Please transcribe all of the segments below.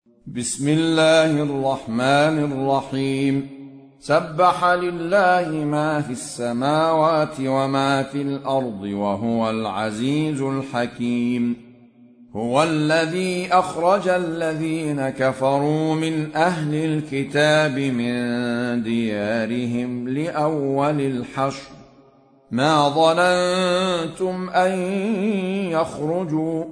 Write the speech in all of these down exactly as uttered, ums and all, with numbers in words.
بسم الله الرحمن الرحيم. سبح لله ما في السماوات وما في الأرض وهو العزيز الحكيم. هو الذي أخرج الذين كفروا من أهل الكتاب من ديارهم لأول الحشر ما ظننتم أن يخرجوا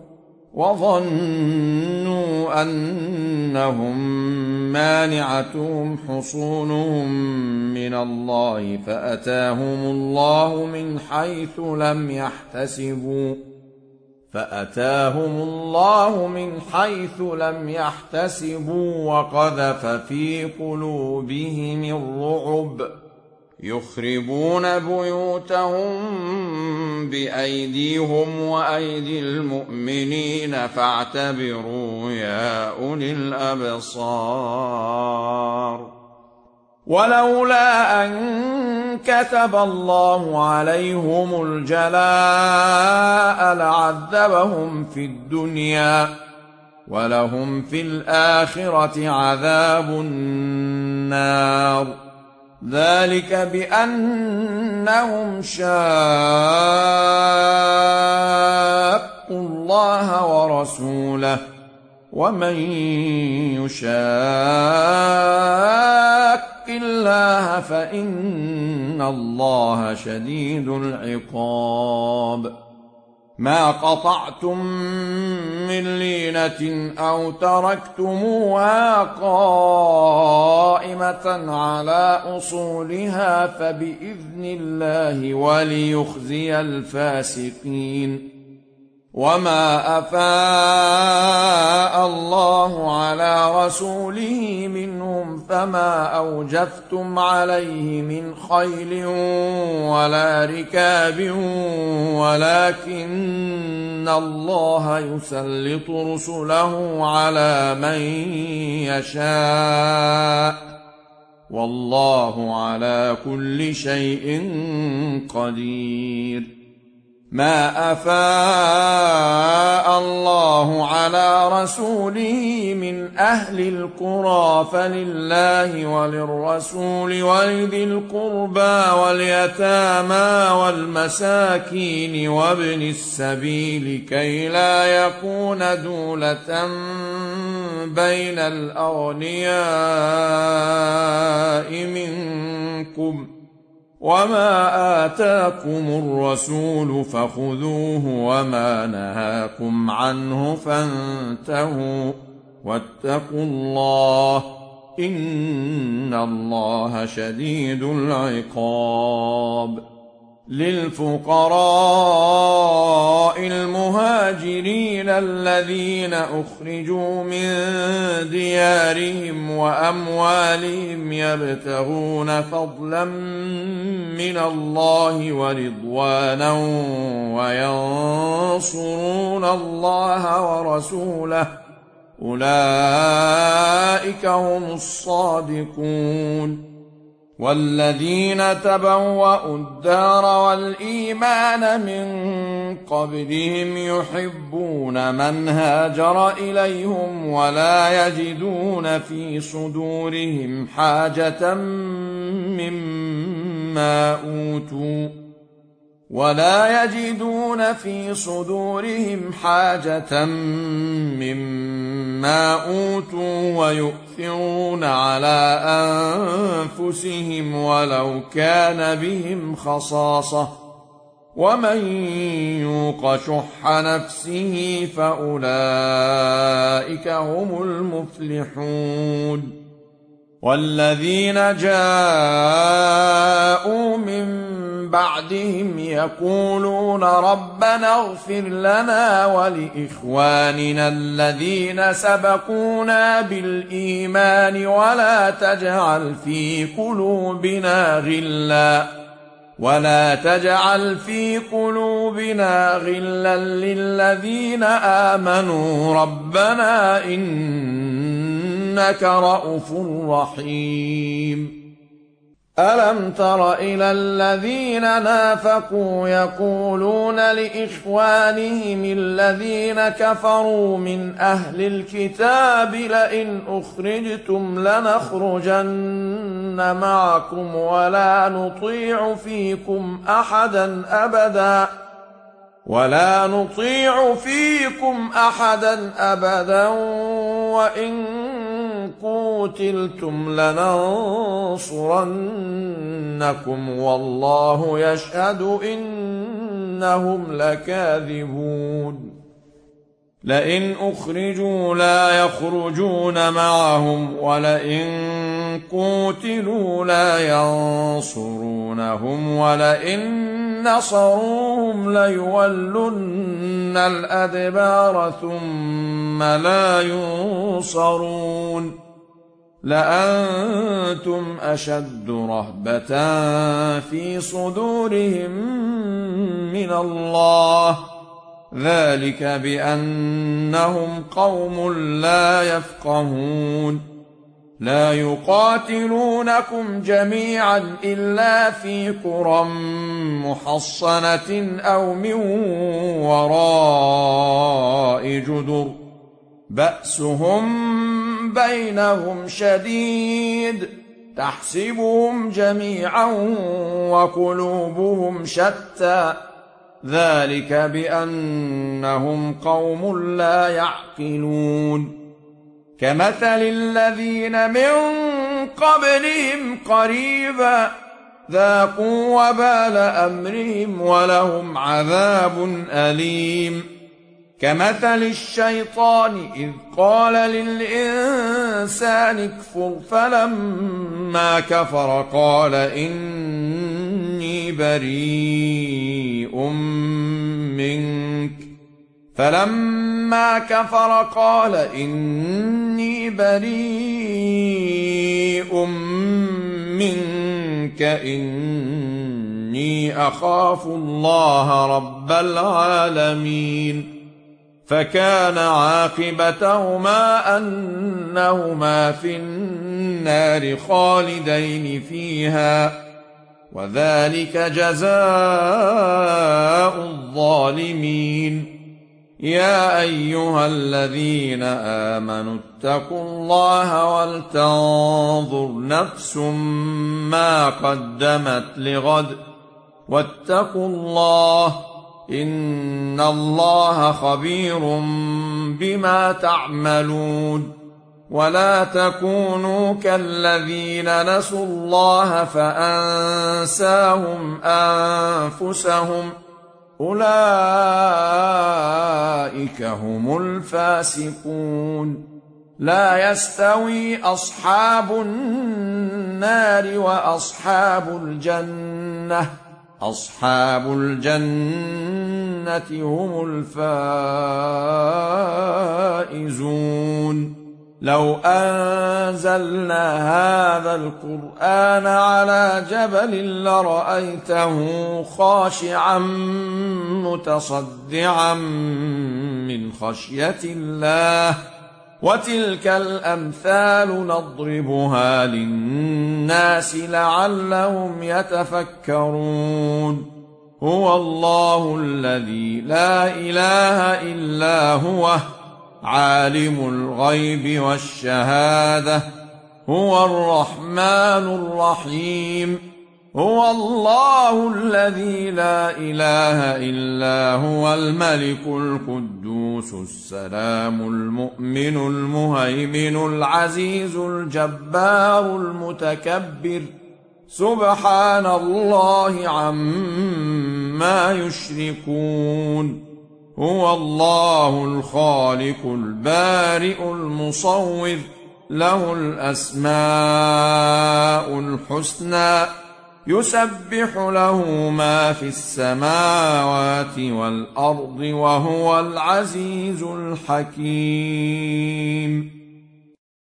وظنوا أنهم مانعتهم حصونهم من الله فأتاهم الله من حيث لم يحتسبوا فأتاهم الله من حيث لم يحتسبوا وقذف في قلوبهم الرعب يخربون بيوتهم بأيديهم وأيدي المؤمنين فاعتبروا يا أولي الأبصار. ولولا أن كتب الله عليهم الجلاء لعذبهم في الدنيا ولهم في الآخرة عذاب النار. ذلك بأنهم شاقوا الله ورسوله ومن يشاق الله فإن الله شديد العقاب. ما قطعتم من لينة أو تركتموها قائمة على أصولها فبإذن الله وليخزي الفاسقين. وما أفاء الله على رسوله منهم فما أوجفتم عليه من خيل ولا ركاب ولكن الله يسلط رسله على من يشاء والله على كل شيء قدير. ما أفاء الله على رسوله من أهل القرى فلله وللرسول ولذي القربى واليتامى والمساكين وابن السبيل كي لا يكون دولة بين الأغنياء منكم. وما آتاكم الرسول فخذوه وما نهاكم عنه فانتهوا واتقوا الله إن الله شديد العقاب. للفقراء المهاجرين الذين أخرجوا من ديارهم وأموالهم يبتغون فضلا من الله ورضوانا وينصرون الله ورسوله أولئك هم الصادقون. والذين تبوأوا الدار والإيمان من قبلهم يحبون من هاجر إليهم ولا يجدون في صدورهم حاجة مما أوتوا ولا يجدون في صدورهم حاجة مما أوتوا ويؤثرون على أنفسهم ولو كان بهم خصاصة ومن يوق شح نفسه فأولئك هم المفلحون. والذين جاءوا من بعدهم يقولون ربنا اغفر لنا ولإخواننا الذين سبقونا بالإيمان ولا تجعل في قلوبنا غلا ولا تجعل في قلوبنا غلا للذين آمنوا ربنا إنك رءوف رحيم. ألم تر إلى الذين نافقوا يقولون لإخوانهم الذين كفروا من أهل الكتاب لئن أخرجتم لنخرجن معكم ولا نطيع فيكم أحدا أبدا ولا نطيع فيكم أحدا أبدا وإن قوتلتم لننصرنكم والله يشهد إنهم لكاذبون لئن أخرجوا لا يخرجون معهم ولئن قوتلوا لا ينصرونهم ولئن نصروهم ليولن الأدبار ثم لا ينصرون لأنتم أشد رهبة في صدورهم من الله ذلك بأنهم قوم لا يفقهون لا يقاتلونكم جميعا إلا في قرى محصنة أو من وراء جدر بأسهم بينهم شديد تحسبهم جميعا وقلوبهم شتى ذلك بأنهم قوم لا يعقلون كمثل الذين من قبلهم قريبا ذاقوا وبال أمرهم ولهم عذاب أليم كمثل الشيطان إذ قال للإنسان اكفر فلما كفر قال إني بريء منك فلما كفر قال إني بريء منك إني أخاف الله رب العالمين فكان عاقبتهما أنهما في النار خالدين فيها وذلك جزاء الظالمين يا أيها الذين آمنوا اتقوا الله ولتنظر نفس ما قدمت لغد واتقوا الله إن الله خبير بما تعملون ولا تكونوا كالذين نسوا الله فأنساهم أنفسهم أولئك هم الفاسقون لا يستوي أصحاب النار وأصحاب الجنة أصحاب الجنة هم الفائزون لو أنزلنا هذا القرآن على جبل لرأيته خاشعا متصدعا من خشية الله وتلك الأمثال نضربها للناس لعلهم يتفكرون هو الله الذي لا إله إلا هو عالم الغيب والشهادة هو الرحمن الرحيم هو الله الذي لا إله إلا هو الملك القدوس السلام المؤمن المهيمن العزيز الجبار المتكبر سبحان الله عما يشركون هو الله الخالق البارئ المصور له الأسماء الحسنى يسبح له ما في السماوات والأرض وهو العزيز الحكيم